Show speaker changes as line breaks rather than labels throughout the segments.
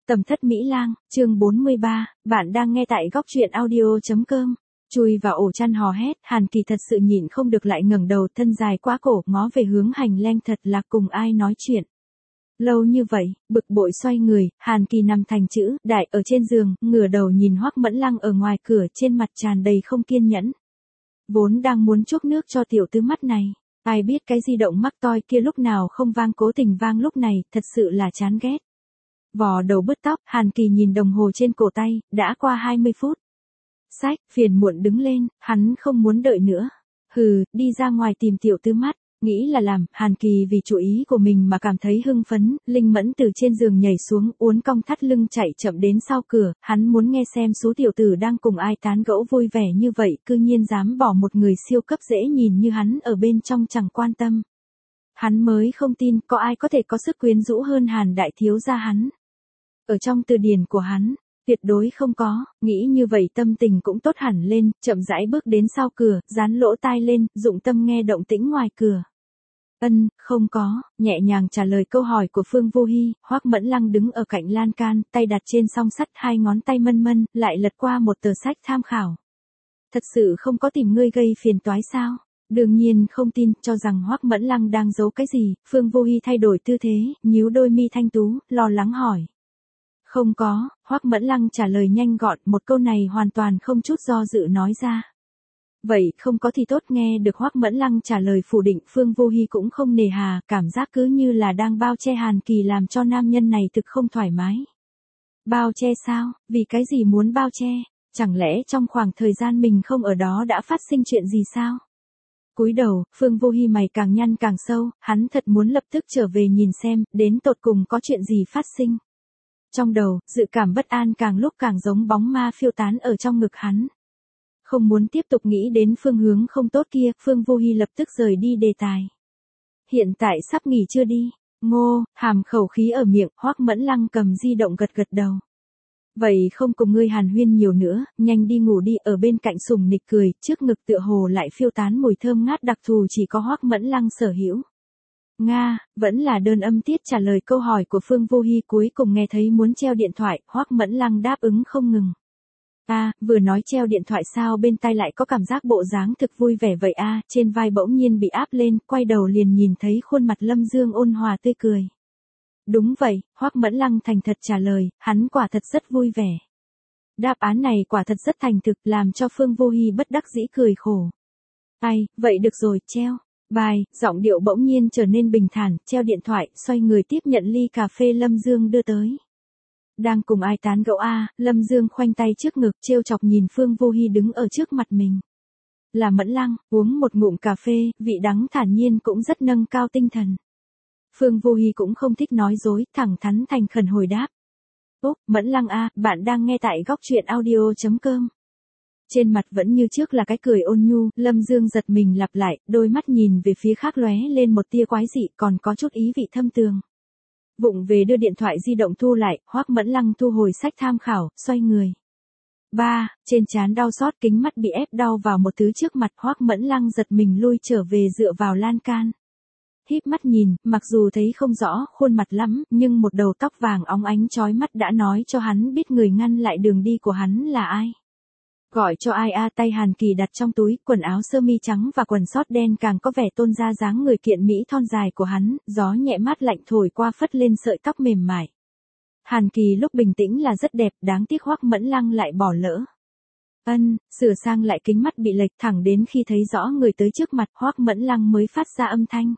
Tầm thất Mỹ Lang, chương 43, bạn đang nghe tại góc truyện audio.com. Chui vào ổ chăn hò hét, Hàn Kỳ thật sự nhịn không được lại ngẩng đầu, thân dài quá cổ, ngó về hướng hành lang, thật là cùng ai nói chuyện. Lâu như vậy, bực bội xoay người, Hàn Kỳ nằm thành chữ đại ở trên giường, ngửa đầu nhìn Hoắc Mẫn Lăng ở ngoài cửa, trên mặt tràn đầy không kiên nhẫn. Vốn đang muốn chuốc nước cho tiểu tứ mắt này, ai biết cái di động mắc toi kia lúc nào không vang cố tình vang lúc này, thật sự là chán ghét. Vò đầu bứt tóc, Hàn Kỳ nhìn đồng hồ trên cổ tay, đã qua 20 phút. Sách, phiền muộn đứng lên, hắn không muốn đợi nữa. Hừ, đi ra ngoài tìm tiểu tứ mắt, nghĩ là làm, Hàn Kỳ vì chủ ý của mình mà cảm thấy hưng phấn, linh mẫn từ trên giường nhảy xuống, uốn cong thắt lưng chạy chậm đến sau cửa, hắn muốn nghe xem số tiểu tử đang cùng ai tán gẫu vui vẻ như vậy, cư nhiên dám bỏ một người siêu cấp dễ nhìn như hắn ở bên trong chẳng quan tâm. Hắn mới không tin có ai có thể có sức quyến rũ hơn Hàn đại thiếu gia hắn. Ở trong từ điển của hắn, tuyệt đối không có, nghĩ như vậy tâm tình cũng tốt hẳn lên, chậm rãi bước đến sau cửa, dán lỗ tai lên, dụng tâm nghe động tĩnh ngoài cửa. Không có, nhẹ nhàng trả lời câu hỏi của Phương Vô Hi, Hoắc Mẫn Lăng đứng ở cạnh lan can, tay đặt trên song sắt, hai ngón tay mân mân, lại lật qua một tờ sách tham khảo. Thật sự không có tìm ngươi gây phiền toái sao? Đương nhiên không tin, cho rằng Hoắc Mẫn Lăng đang giấu cái gì, Phương Vô Hi thay đổi tư thế, nhíu đôi mi thanh tú, lo lắng hỏi. Không có, Hoắc Mẫn Lăng trả lời nhanh gọn, một câu này hoàn toàn không chút do dự nói ra. Vậy không có thì tốt, nghe được Hoắc Mẫn Lăng trả lời phủ định, Phương Vô Hi cũng không nề hà, cảm giác cứ như là đang bao che Hàn Kỳ, làm cho nam nhân này thực không thoải mái. Bao che sao, vì cái gì muốn bao che, chẳng lẽ trong khoảng thời gian mình không ở đó đã phát sinh chuyện gì sao? Cúi đầu, Phương Vô Hi mày càng nhăn càng sâu, hắn thật muốn lập tức trở về nhìn xem, đến tột cùng có chuyện gì phát sinh. Trong đầu, dự cảm bất an càng lúc càng giống bóng ma phiêu tán ở trong ngực hắn. Không muốn tiếp tục nghĩ đến phương hướng không tốt kia, Phương Vô Hi lập tức rời đi đề tài. Hiện tại sắp nghỉ chưa đi? Ngô, hàm khẩu khí ở miệng, Hoắc Mẫn Lăng cầm di động gật gật đầu. Vậy không cùng ngươi hàn huyên nhiều nữa, nhanh đi ngủ đi, ở bên cạnh sủng nịch cười, trước ngực tựa hồ lại phiêu tán mùi thơm ngát đặc thù chỉ có Hoắc Mẫn Lăng sở hữu. Nga, vẫn là đơn âm tiết trả lời câu hỏi của Phương Vô Hi, cuối cùng nghe thấy muốn treo điện thoại, Hoắc Mẫn Lăng đáp ứng không ngừng. Vừa nói treo điện thoại sao bên tai lại có cảm giác bộ dáng thực vui vẻ vậy trên vai bỗng nhiên bị áp lên, quay đầu liền nhìn thấy khuôn mặt Lâm Dương ôn hòa tươi cười. Đúng vậy, Hoắc Mẫn Lăng thành thật trả lời, hắn quả thật rất vui vẻ. Đáp án này quả thật rất thành thực, làm cho Phương Vô Hi bất đắc dĩ cười khổ. Vậy được rồi, treo. Bài, giọng điệu bỗng nhiên trở nên bình thản, treo điện thoại, xoay người tiếp nhận ly cà phê Lâm Dương đưa tới. Đang cùng ai tán gẫu Lâm Dương khoanh tay trước ngực, trêu chọc nhìn Phương Vô Hi đứng ở trước mặt mình. Là Mẫn Lăng, uống một ngụm cà phê, vị đắng thản nhiên cũng rất nâng cao tinh thần. Phương Vô Hi cũng không thích nói dối, thẳng thắn thành khẩn hồi đáp. Mẫn Lăng bạn đang nghe tại góc truyện audio.com. Trên mặt vẫn như trước là cái cười ôn nhu, Lâm Dương giật mình lặp lại, đôi mắt nhìn về phía khác lóe lên một tia quái dị, còn có chút ý vị thâm tường. Vụng về đưa điện thoại di động thu lại, Hoắc Mẫn Lăng thu hồi sách tham khảo, xoay người. Trên trán đau xót, kính mắt bị ép đau vào một thứ trước mặt, Hoắc Mẫn Lăng giật mình lui trở về dựa vào lan can. Híp mắt nhìn, mặc dù thấy không rõ khuôn mặt lắm, nhưng một đầu tóc vàng óng ánh chói mắt đã nói cho hắn biết người ngăn lại đường đi của hắn là ai. Gọi cho ai tay Hàn Kỳ đặt trong túi, quần áo sơ mi trắng và quần sót đen càng có vẻ tôn ra dáng người kiện mỹ thon dài của hắn, gió nhẹ mát lạnh thổi qua phất lên sợi tóc mềm mại. Hàn Kỳ lúc bình tĩnh là rất đẹp, đáng tiếc Hoắc Mẫn Lăng lại bỏ lỡ. Sửa sang lại kính mắt bị lệch, thẳng đến khi thấy rõ người tới trước mặt, Hoắc Mẫn Lăng mới phát ra âm thanh.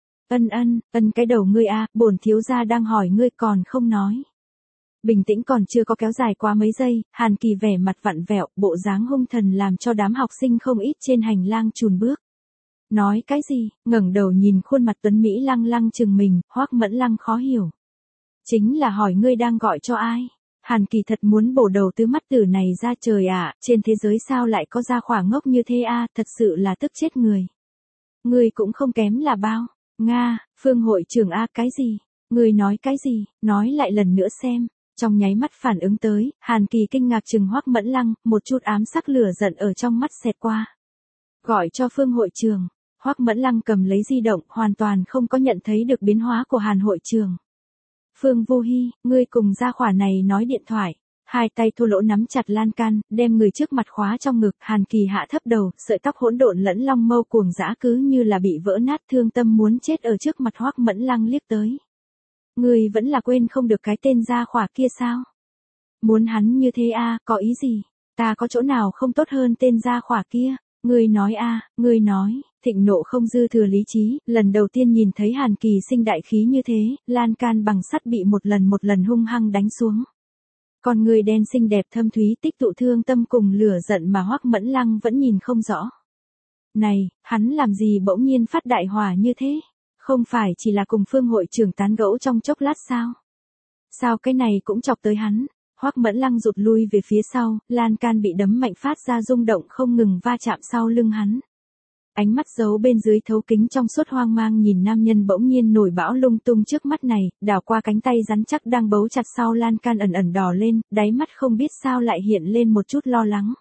Cái đầu ngươi bổn thiếu gia đang hỏi ngươi còn không nói. Bình tĩnh còn chưa có kéo dài qua mấy giây, Hàn Kỳ vẻ mặt vặn vẹo, bộ dáng hung thần làm cho đám học sinh không ít trên hành lang chùn bước. Nói cái gì? Ngẩng đầu nhìn khuôn mặt tuấn mỹ lăng lăng chừng mình, Hoắc Mẫn Lăng khó hiểu. Chính là hỏi ngươi đang gọi cho ai? Hàn Kỳ thật muốn bổ đầu tứ mắt tử này ra, trời trên thế giới sao lại có gia hỏa ngốc như thế thật sự là tức chết người. Ngươi cũng không kém là bao. Nga, Phương hội trưởng cái gì? Ngươi nói cái gì? Nói lại lần nữa xem. Trong nháy mắt phản ứng tới, Hàn Kỳ kinh ngạc chừng Hoắc Mẫn Lăng, một chút ám sắc lửa giận ở trong mắt xẹt qua. Gọi cho Phương hội trưởng. Hoắc Mẫn Lăng cầm lấy di động, hoàn toàn không có nhận thấy được biến hóa của Hàn hội trưởng. Phương Vô Hi, ngươi cùng gia hỏa này nói điện thoại. Hai tay thô lỗ nắm chặt lan can, đem người trước mặt khóa trong ngực, Hàn Kỳ hạ thấp đầu, sợi tóc hỗn độn lẫn long mâu cuồng dã cứ như là bị vỡ nát, thương tâm muốn chết ở trước mặt Hoắc Mẫn Lăng liếc tới. Ngươi vẫn là quên không được cái tên gia hỏa kia sao? Muốn hắn như thế có ý gì? Ta có chỗ nào không tốt hơn tên gia hỏa kia? Ngươi nói ngươi nói. Thịnh nộ không dư thừa lý trí, lần đầu tiên nhìn thấy Hàn Kỳ sinh đại khí như thế, lan can bằng sắt bị một lần hung hăng đánh xuống. Con người đen xinh đẹp thâm thúy tích tụ thương tâm cùng lửa giận mà Hoắc Mẫn Lăng vẫn nhìn không rõ. Này, hắn làm gì bỗng nhiên phát đại hỏa như thế? Không phải chỉ là cùng Phương hội trưởng tán gẫu trong chốc lát sao? Sao cái này cũng chọc tới hắn? Hoắc Mẫn Lăng rụt lui về phía sau, lan can bị đấm mạnh phát ra rung động không ngừng va chạm sau lưng hắn. Ánh mắt giấu bên dưới thấu kính trong suốt hoang mang nhìn nam nhân bỗng nhiên nổi bão lung tung trước mắt này, đảo qua cánh tay rắn chắc đang bấu chặt sau lan can ẩn ẩn đỏ lên, đáy mắt không biết sao lại hiện lên một chút lo lắng.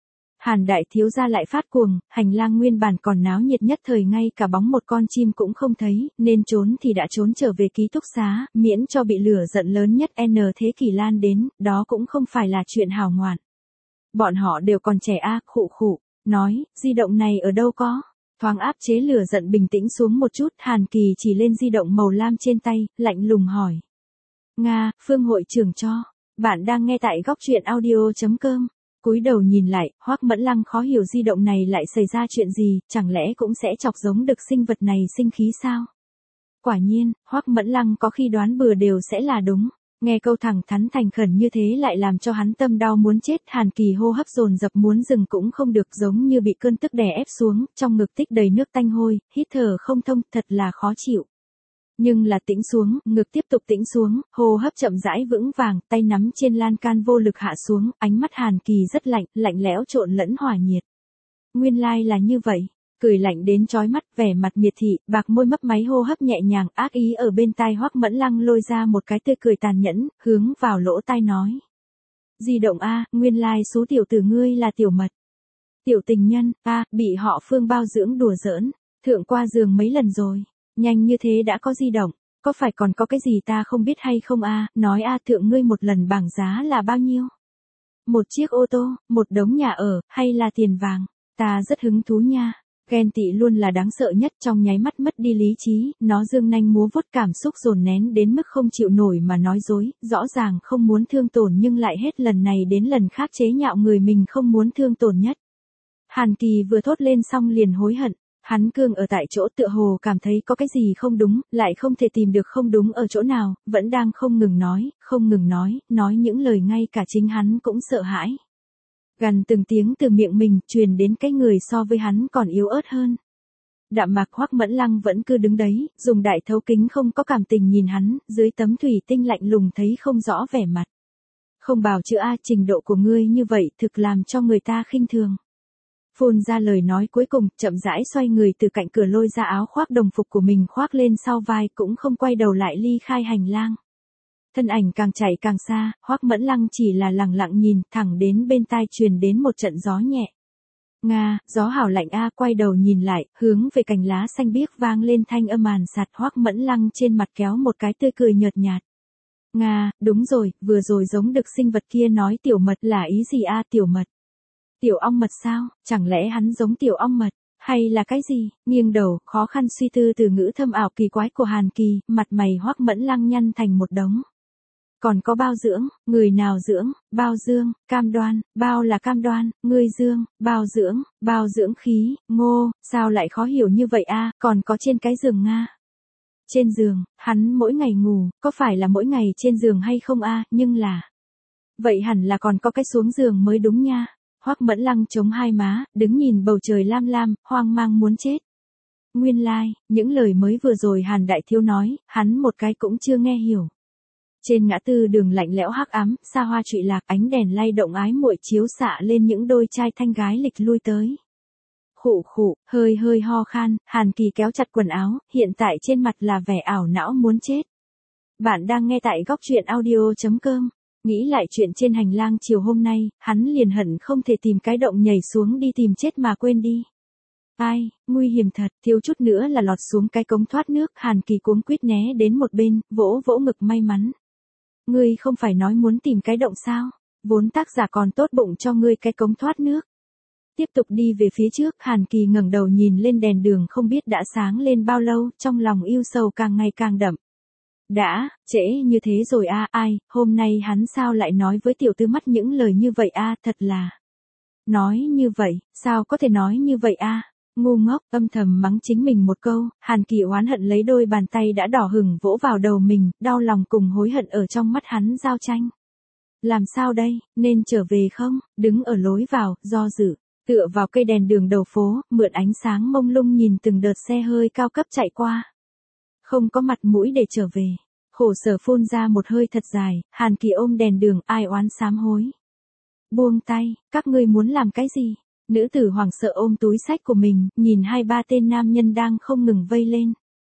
Hàn đại thiếu gia lại phát cuồng, hành lang nguyên bản còn náo nhiệt nhất thời ngay cả bóng một con chim cũng không thấy, nên trốn thì đã trốn trở về ký túc xá, miễn cho bị lửa giận lớn nhất N thế kỷ lan đến, đó cũng không phải là chuyện hào ngoạn. Bọn họ đều còn trẻ khụ khụ, nói, di động này ở đâu có? Thoáng áp chế lửa giận bình tĩnh xuống một chút, Hàn Kỳ chỉ lên di động màu lam trên tay, lạnh lùng hỏi. Nga, Phương hội trưởng cho. Bạn đang nghe tại góc truyện audio.com. Cúi đầu nhìn lại, Hoắc Mẫn Lăng khó hiểu di động này lại xảy ra chuyện gì, chẳng lẽ cũng sẽ chọc giống được sinh vật này sinh khí sao? Quả nhiên, Hoắc Mẫn Lăng có khi đoán bừa đều sẽ là đúng. Nghe câu thẳng thắn thành khẩn như thế lại làm cho hắn tâm đau muốn chết, Hàn Kỳ hô hấp dồn dập muốn dừng cũng không được, giống như bị cơn tức đè ép xuống, trong ngực tích đầy nước tanh hôi, hít thở không thông, thật là khó chịu. Nhưng là tĩnh xuống, ngực tiếp tục tĩnh xuống, hô hấp chậm rãi vững vàng, tay nắm trên lan can vô lực hạ xuống, ánh mắt Hàn Kỳ rất lạnh, lạnh lẽo trộn lẫn hỏa nhiệt. Nguyên lai là như vậy. Cười lạnh đến chói mắt, vẻ mặt miệt thị, bạc môi mấp máy hô hấp nhẹ nhàng, ác ý ở bên tai Hoắc Mẫn Lăng lôi ra một cái tươi cười tàn nhẫn, hướng vào lỗ tai nói. Di động nguyên lai số tiểu tử ngươi là Tiểu Mật. Tiểu tình nhân, bị họ Phương bao dưỡng đùa giỡn, thượng qua giường mấy lần rồi, nhanh như thế đã có di động, có phải còn có cái gì ta không biết hay không nói thượng ngươi một lần bảng giá là bao nhiêu? Một chiếc ô tô, một đống nhà ở, hay là tiền vàng? Ta rất hứng thú nha. Ghen tị luôn là đáng sợ nhất, trong nháy mắt mất đi lý trí, nó dương nanh múa vuốt cảm xúc dồn nén đến mức không chịu nổi mà nói dối, rõ ràng không muốn thương tổn nhưng lại hết lần này đến lần khác chế nhạo người mình không muốn thương tổn nhất. Hàn Kỳ vừa thốt lên xong liền hối hận, hắn cương ở tại chỗ tựa hồ cảm thấy có cái gì không đúng, lại không thể tìm được không đúng ở chỗ nào, vẫn đang không ngừng nói những lời ngay cả chính hắn cũng sợ hãi. Gần từng tiếng từ miệng mình truyền đến cái người so với hắn còn yếu ớt hơn. Đạm mạc Hoắc Mẫn Lăng vẫn cứ đứng đấy, dùng đại thấu kính không có cảm tình nhìn hắn, dưới tấm thủy tinh lạnh lùng thấy không rõ vẻ mặt. Không bào chữa trình độ của ngươi như vậy thực làm cho người ta khinh thường. Phun ra lời nói cuối cùng, chậm rãi xoay người từ cạnh cửa lôi ra áo khoác đồng phục của mình khoác lên sau vai cũng không quay đầu lại ly khai hành lang. Thân ảnh càng chạy càng xa, Hoắc Mẫn Lăng chỉ là lặng lặng nhìn, thẳng đến bên tai truyền đến một trận gió nhẹ. Nga, gió hảo lạnh quay đầu nhìn lại, hướng về cành lá xanh biếc vang lên thanh âm màn sạt, Hoắc Mẫn Lăng trên mặt kéo một cái tươi cười nhợt nhạt. Nga, đúng rồi, vừa rồi giống được sinh vật kia nói Tiểu Mật là ý gì Tiểu Mật? Tiểu ong mật sao, chẳng lẽ hắn giống Tiểu ong mật, hay là cái gì? Nghiêng đầu, khó khăn suy tư từ ngữ thâm ảo kỳ quái của Hàn Kỳ, mặt mày Hoắc Mẫn Lăng nhăn thành một đống. Còn có bao dưỡng, người nào dưỡng, bao dương, cam đoan, bao là cam đoan, ngươi dương, bao dưỡng khí, ngô, sao lại khó hiểu như vậy còn có trên cái giường Nga. Trên giường, hắn mỗi ngày ngủ, có phải là mỗi ngày trên giường hay không nhưng là. Vậy hẳn là còn có cái xuống giường mới đúng nha. Hoắc Mẫn Lăng chống hai má, đứng nhìn bầu trời lam lam, hoang mang muốn chết. Nguyên lai, những lời mới vừa rồi Hàn đại thiếu nói, hắn một cái cũng chưa nghe hiểu. Trên ngã tư đường lạnh lẽo hắc ám, xa hoa trụy lạc, ánh đèn lay động ái muội chiếu xạ lên những đôi trai thanh gái lịch lui tới. Khụ khụ, hơi hơi ho khan, Hàn Kỳ kéo chặt quần áo, hiện tại trên mặt là vẻ ảo não muốn chết. Bạn đang nghe tại góc truyện audio.com. Nghĩ lại chuyện trên hành lang chiều hôm nay, hắn liền hận không thể tìm cái động nhảy xuống đi tìm chết mà quên đi. Ai, nguy hiểm thật, thiếu chút nữa là lọt xuống cái cống thoát nước, Hàn Kỳ cuống quýt né đến một bên, vỗ vỗ ngực may mắn. Ngươi không phải nói muốn tìm cái động sao? Vốn tác giả còn tốt bụng cho ngươi cái cống thoát nước. Tiếp tục đi về phía trước, Hàn Kỳ ngẩng đầu nhìn lên đèn đường không biết đã sáng lên bao lâu, trong lòng yêu sầu càng ngày càng đậm. Đã, trễ như thế rồi a, ai, hôm nay hắn sao lại nói với tiểu tư mắt những lời như vậy a, thật là. Nói như vậy, sao có thể nói như vậy a? Ngu ngốc, âm thầm mắng chính mình một câu, Hàn Kỳ oán hận lấy đôi bàn tay đã đỏ hừng vỗ vào đầu mình, đau lòng cùng hối hận ở trong mắt hắn giao tranh. Làm sao đây, nên trở về không? Đứng ở lối vào, do dự, tựa vào cây đèn đường đầu phố, mượn ánh sáng mông lung nhìn từng đợt xe hơi cao cấp chạy qua. Không có mặt mũi để trở về. Khổ sở phun ra một hơi thật dài, Hàn Kỳ ôm đèn đường, ai oán sám hối. Buông tay, các ngươi muốn làm cái gì? Nữ tử hoảng sợ ôm túi sách của mình, nhìn hai ba tên nam nhân đang không ngừng vây lên.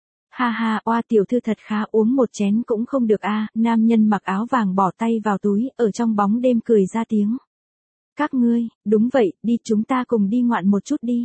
Ha ha, oa tiểu thư thật khá, uống một chén cũng không được a. Nam nhân mặc áo vàng bỏ tay vào túi, ở trong bóng đêm cười ra tiếng. Các ngươi, đúng vậy, đi chúng ta cùng đi ngoạn một chút đi.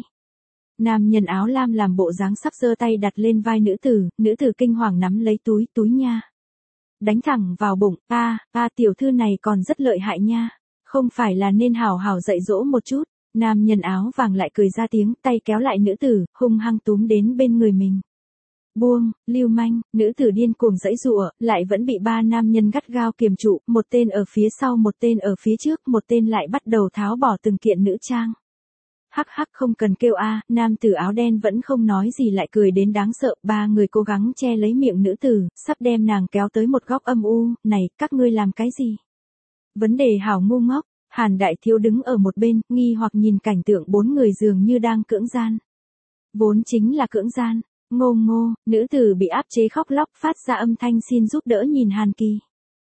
Nam nhân áo lam làm bộ dáng sắp giơ tay đặt lên vai nữ tử kinh hoàng nắm lấy túi nha. Đánh thẳng vào bụng, tiểu thư này còn rất lợi hại nha. Không phải là nên hảo hảo dạy dỗ một chút. Nam nhân áo vàng lại cười ra tiếng, tay kéo lại nữ tử, hung hăng túm đến bên người mình. Buông, lưu manh, nữ tử điên cuồng giãy giụa, lại vẫn bị ba nam nhân gắt gao kiềm trụ, một tên ở phía sau, một tên ở phía trước, một tên lại bắt đầu tháo bỏ từng kiện nữ trang. Hắc hắc, không cần kêu a, nam tử áo đen vẫn không nói gì lại cười đến đáng sợ, ba người cố gắng che lấy miệng nữ tử, sắp đem nàng kéo tới một góc âm u, này, các ngươi làm cái gì? Vấn đề hảo ngu ngốc. Hàn Đại Thiếu đứng ở một bên, nghi hoặc nhìn cảnh tượng bốn người dường như đang cưỡng gian. Vốn chính là cưỡng gian. Ngô ngô, nữ tử bị áp chế khóc lóc phát ra âm thanh xin giúp đỡ nhìn Hàn Kỳ.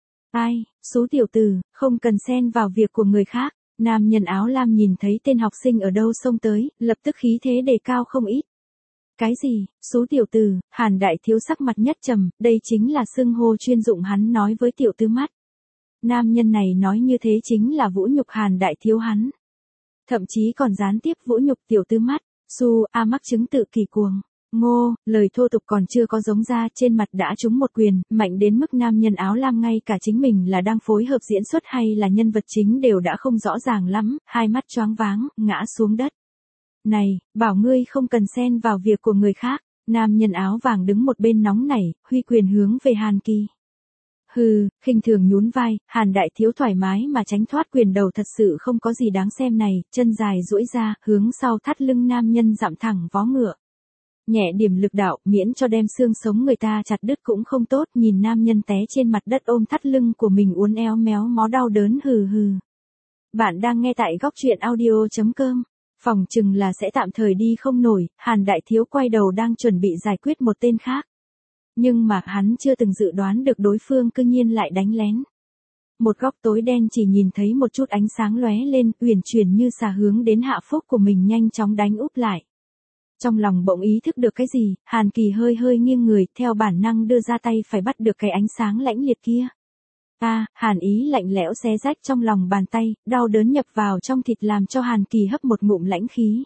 Ai, số tiểu tử, không cần xen vào việc của người khác. Nam nhân áo lam nhìn thấy tên học sinh ở đâu xông tới, lập tức khí thế đề cao không ít. Cái gì, số tiểu tử, Hàn Đại Thiếu sắc mặt nhất trầm, đây chính là xưng hô chuyên dụng hắn nói với tiểu tư mắt. Nam nhân này nói như thế chính là vũ nhục Hàn Đại Thiếu hắn. Thậm chí còn gián tiếp vũ nhục tiểu tư mắt, mắc chứng tự kỳ cuồng. Ngô, lời thô tục còn chưa có giống ra, trên mặt đã trúng một quyền, mạnh đến mức nam nhân áo lam ngay cả chính mình là đang phối hợp diễn xuất hay là nhân vật chính đều đã không rõ ràng lắm, hai mắt choáng váng, ngã xuống đất. Này, bảo ngươi không cần xen vào việc của người khác, nam nhân áo vàng đứng một bên nóng nảy, huy quyền hướng về Hàn Kỳ. Hừ, khinh thường nhún vai, Hàn Đại Thiếu thoải mái mà tránh thoát quyền đầu thật sự không có gì đáng xem này, chân dài duỗi ra, hướng sau thắt lưng nam nhân dặm thẳng vó ngựa. Nhẹ điểm lực đạo, miễn cho đem xương sống người ta chặt đứt cũng không tốt, nhìn nam nhân té trên mặt đất ôm thắt lưng của mình uốn éo méo mó đau đớn hừ hừ. Bạn đang nghe tại góc truyện audio.com. Phòng chừng là sẽ tạm thời đi không nổi, Hàn Đại Thiếu quay đầu đang chuẩn bị giải quyết một tên khác. Nhưng mà hắn chưa từng dự đoán được đối phương cư nhiên lại đánh lén. Một góc tối đen chỉ nhìn thấy một chút ánh sáng lóe lên, uyển chuyển như xà hướng đến hạ phúc của mình nhanh chóng đánh úp lại. Trong lòng bỗng ý thức được cái gì, Hàn Kỳ hơi hơi nghiêng người, theo bản năng đưa ra tay phải bắt được cái ánh sáng lãnh liệt kia. Hàn ý lạnh lẽo xé rách trong lòng bàn tay, đau đớn nhập vào trong thịt làm cho Hàn Kỳ hấp một ngụm lãnh khí.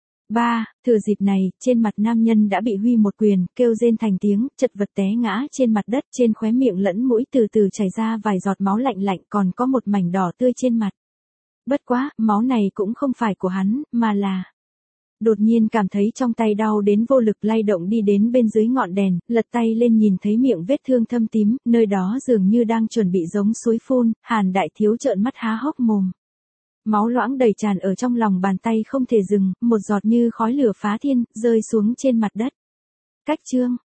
Thừa dịp này, trên mặt nam nhân đã bị huy một quyền, kêu rên thành tiếng, chật vật té ngã trên mặt đất, trên khóe miệng lẫn mũi từ từ chảy ra vài giọt máu lạnh lạnh, còn có một mảnh đỏ tươi trên mặt. Bất quá, máu này cũng không phải của hắn, mà là... Đột nhiên cảm thấy trong tay đau đến vô lực lay động đi đến bên dưới ngọn đèn, lật tay lên nhìn thấy miệng vết thương thâm tím, nơi đó dường như đang chuẩn bị giống suối phun, Hàn Đại Thiếu trợn mắt há hốc mồm. Máu loãng đầy tràn ở trong lòng bàn tay không thể dừng, một giọt như khói lửa phá thiên, rơi xuống trên mặt đất. Cách chương.